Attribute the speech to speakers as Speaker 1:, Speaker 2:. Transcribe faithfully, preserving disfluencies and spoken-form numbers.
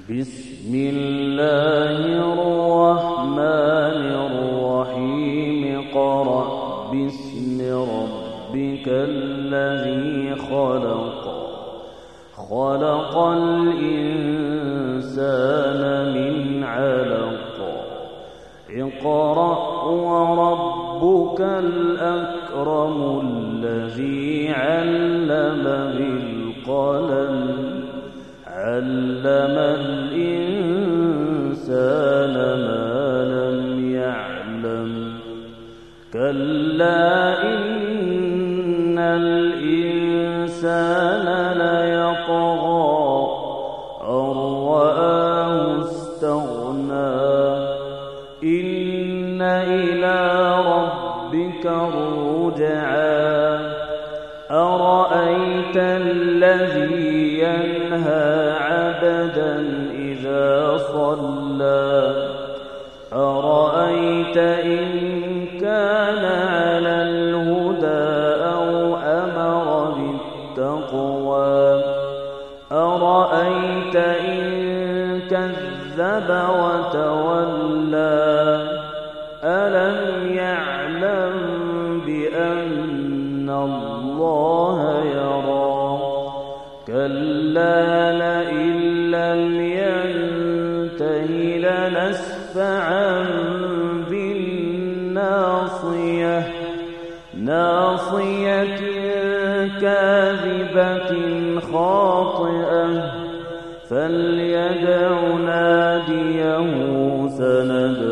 Speaker 1: بسم الله الرحمن الرحيم اقرأ باسم ربك الذي خلق خلق الإنسان من علق اقرأ وربك الأكرم الذي علم بالقلم علم الإنسان ما لم يعلم كلا إن الإنسان ليطغى أن رآه استغنى إن إلى ربك الرجعى أرأيت الذي ينهى عبدا إذا صلى أرأيت إن كان على الهدى أو أمر بالتقوى أرأيت إن كذب وتولى ألم يعلم بأن الله يرى كلا لئن لم ينته لنسفعا بالناصية ناصية كاذبة خاطئة فليدع ناديه سندع